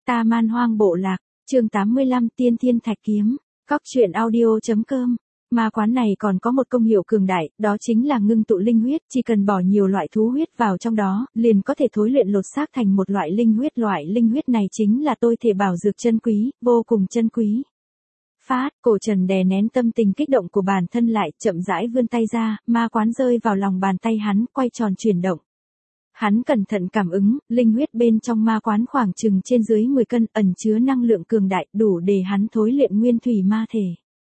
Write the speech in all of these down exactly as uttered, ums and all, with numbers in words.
Ta Man Hoang Bộ Lạc, chương tám mươi lăm Tiên Thiên Thạch Kiếm, Cóc truyện audio.com. Ma quán này còn có một công hiệu cường đại, đó chính là ngưng tụ linh huyết, chỉ cần bỏ nhiều loại thú huyết vào trong đó, liền có thể thối luyện lột xác thành một loại linh huyết. Loại linh huyết này chính là tôi thể bảo dược chân quý, vô cùng chân quý. Phát, Cổ Trần đè nén tâm tình kích động của bản thân lại, chậm rãi vươn tay ra, ma quán rơi vào lòng bàn tay hắn, quay tròn chuyển động. Hắn cẩn thận cảm ứng, linh huyết bên trong ma quán khoảng chừng trên dưới mười cân, ẩn chứa năng lượng cường đại, đủ để hắn thối luyện nguyên thủy ma thể.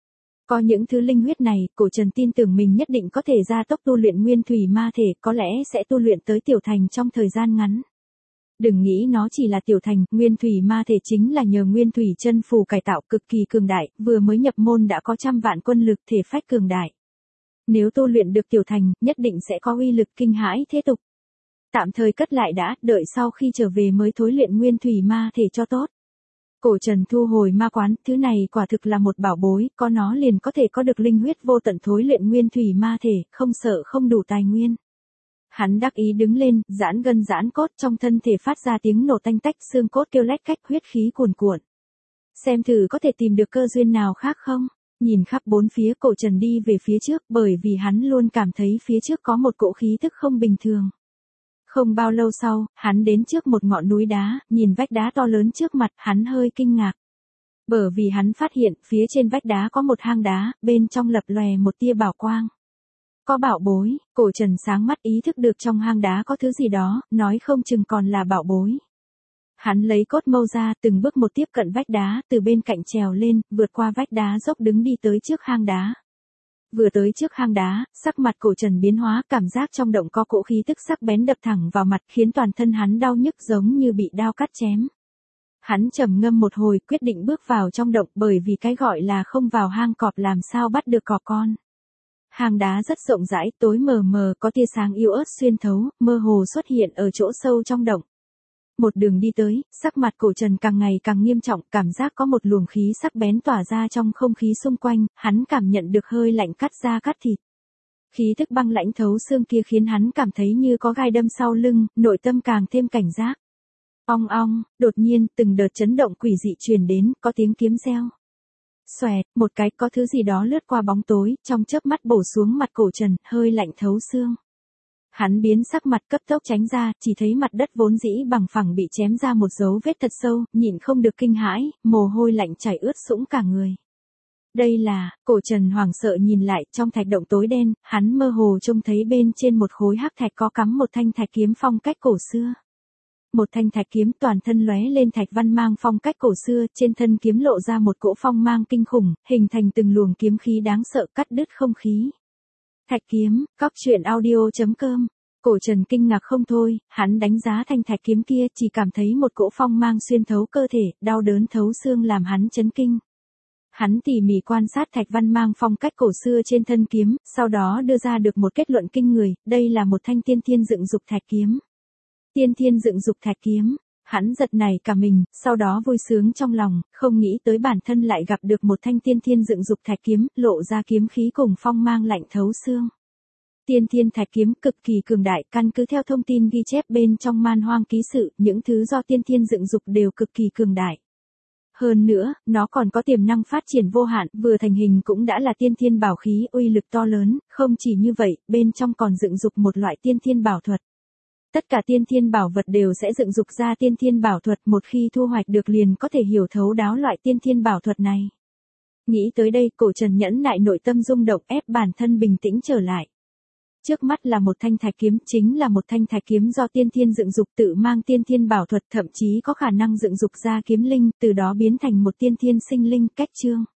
Có những thứ linh huyết này, Cổ Trần tin tưởng mình nhất định có thể gia tốc tu luyện nguyên thủy ma thể, có lẽ sẽ tu luyện tới tiểu thành trong thời gian ngắn. Đừng nghĩ nó chỉ là tiểu thành, nguyên thủy ma thể chính là nhờ nguyên thủy chân phù cải tạo cực kỳ cường đại, vừa mới nhập môn đã có trăm vạn quân lực thể phách cường đại. Nếu tu luyện được tiểu thành, nhất định sẽ có uy lực kinh hãi thế tục. Tạm thời cất lại đã, đợi sau khi trở về mới thối luyện nguyên thủy ma thể cho tốt. Cổ Trần thu hồi ma quán, thứ này quả thực là một bảo bối, có nó liền có thể có được linh huyết vô tận thối luyện nguyên thủy ma thể, không sợ không đủ tài nguyên. Hắn đắc ý đứng lên, giãn gân giãn cốt, trong thân thể phát ra tiếng nổ tanh tách, xương cốt kêu lách cách, huyết khí cuồn cuộn. Xem thử có thể tìm được cơ duyên nào khác không? Nhìn khắp bốn phía, Cổ Trần đi về phía trước, bởi vì hắn luôn cảm thấy phía trước có một cỗ khí tức không bình thường. Không bao lâu sau, hắn đến trước một ngọn núi đá, nhìn vách đá to lớn trước mặt, hắn hơi kinh ngạc. Bởi vì hắn phát hiện, phía trên vách đá có một hang đá, bên trong lập lòe một tia bảo quang. Có bảo bối, Cổ Trần sáng mắt ý thức được trong hang đá có thứ gì đó, nói không chừng còn là bảo bối. Hắn lấy cốt mâu ra, từng bước một tiếp cận vách đá, từ bên cạnh trèo lên, vượt qua vách đá dốc đứng đi tới trước hang đá. Vừa tới trước hang đá, sắc mặt Cổ Trần biến hóa, cảm giác trong động có cỗ khí tức sắc bén đập thẳng vào mặt, khiến toàn thân hắn đau nhức giống như bị đao cắt chém. Hắn trầm ngâm một hồi, quyết định bước vào trong động, bởi vì cái gọi là không vào hang cọp làm sao bắt được cọp con. Hang đá rất rộng rãi, tối mờ mờ, có tia sáng yếu ớt xuyên thấu, mơ hồ xuất hiện ở chỗ sâu trong động. Một đường đi tới, sắc mặt Cổ Trần càng ngày càng nghiêm trọng, cảm giác có một luồng khí sắc bén tỏa ra trong không khí xung quanh, hắn cảm nhận được hơi lạnh cắt da cắt thịt. Khí thức băng lãnh thấu xương kia khiến hắn cảm thấy như có gai đâm sau lưng, nội tâm càng thêm cảnh giác. Ong ong, đột nhiên, từng đợt chấn động quỷ dị truyền đến, có tiếng kiếm reo. Xoẹt, một cái có thứ gì đó lướt qua bóng tối, trong chớp mắt bổ xuống mặt Cổ Trần, hơi lạnh thấu xương. Hắn biến sắc mặt cấp tốc tránh ra, chỉ thấy mặt đất vốn dĩ bằng phẳng bị chém ra một dấu vết thật sâu, nhịn không được kinh hãi, mồ hôi lạnh chảy ướt sũng cả người. Đây là, Cổ Trần hoảng sợ nhìn lại, trong thạch động tối đen, hắn mơ hồ trông thấy bên trên một khối hắc thạch có cắm một thanh thạch kiếm phong cách cổ xưa. Một thanh thạch kiếm toàn thân lóe lên thạch văn mang phong cách cổ xưa, trên thân kiếm lộ ra một cỗ phong mang kinh khủng, hình thành từng luồng kiếm khí đáng sợ cắt đứt không khí. Thạch kiếm, Cóc truyện audio.com. Cổ Trần kinh ngạc không thôi, hắn đánh giá thanh thạch kiếm kia, chỉ cảm thấy một cỗ phong mang xuyên thấu cơ thể, đau đớn thấu xương làm hắn chấn kinh. Hắn tỉ mỉ quan sát thạch văn mang phong cách cổ xưa trên thân kiếm, sau đó đưa ra được một kết luận kinh người, đây là một thanh tiên thiên dựng dục thạch kiếm. Tiên thiên dựng dục thạch kiếm. Hắn giật nảy cả mình, sau đó vui sướng trong lòng, không nghĩ tới bản thân lại gặp được một thanh tiên thiên dựng dục thạch kiếm, lộ ra kiếm khí cùng phong mang lạnh thấu xương. Tiên thiên thạch kiếm cực kỳ cường đại, căn cứ theo thông tin ghi chép bên trong Man Hoang ký sự, những thứ do tiên thiên dựng dục đều cực kỳ cường đại. Hơn nữa, nó còn có tiềm năng phát triển vô hạn, vừa thành hình cũng đã là tiên thiên bảo khí, uy lực to lớn, không chỉ như vậy, bên trong còn dựng dục một loại tiên thiên bảo thuật. Tất cả tiên thiên bảo vật đều sẽ dựng dục ra tiên thiên bảo thuật, một khi thu hoạch được liền có thể hiểu thấu đáo loại tiên thiên bảo thuật này. Nghĩ tới đây, Cổ Trần nhẫn nại nội tâm rung động, ép bản thân bình tĩnh trở lại. Trước mắt là một thanh thạch kiếm, chính là một thanh thạch kiếm do tiên thiên dựng dục, tự mang tiên thiên bảo thuật, thậm chí có khả năng dựng dục ra kiếm linh, từ đó biến thành một tiên thiên sinh linh. Cách chương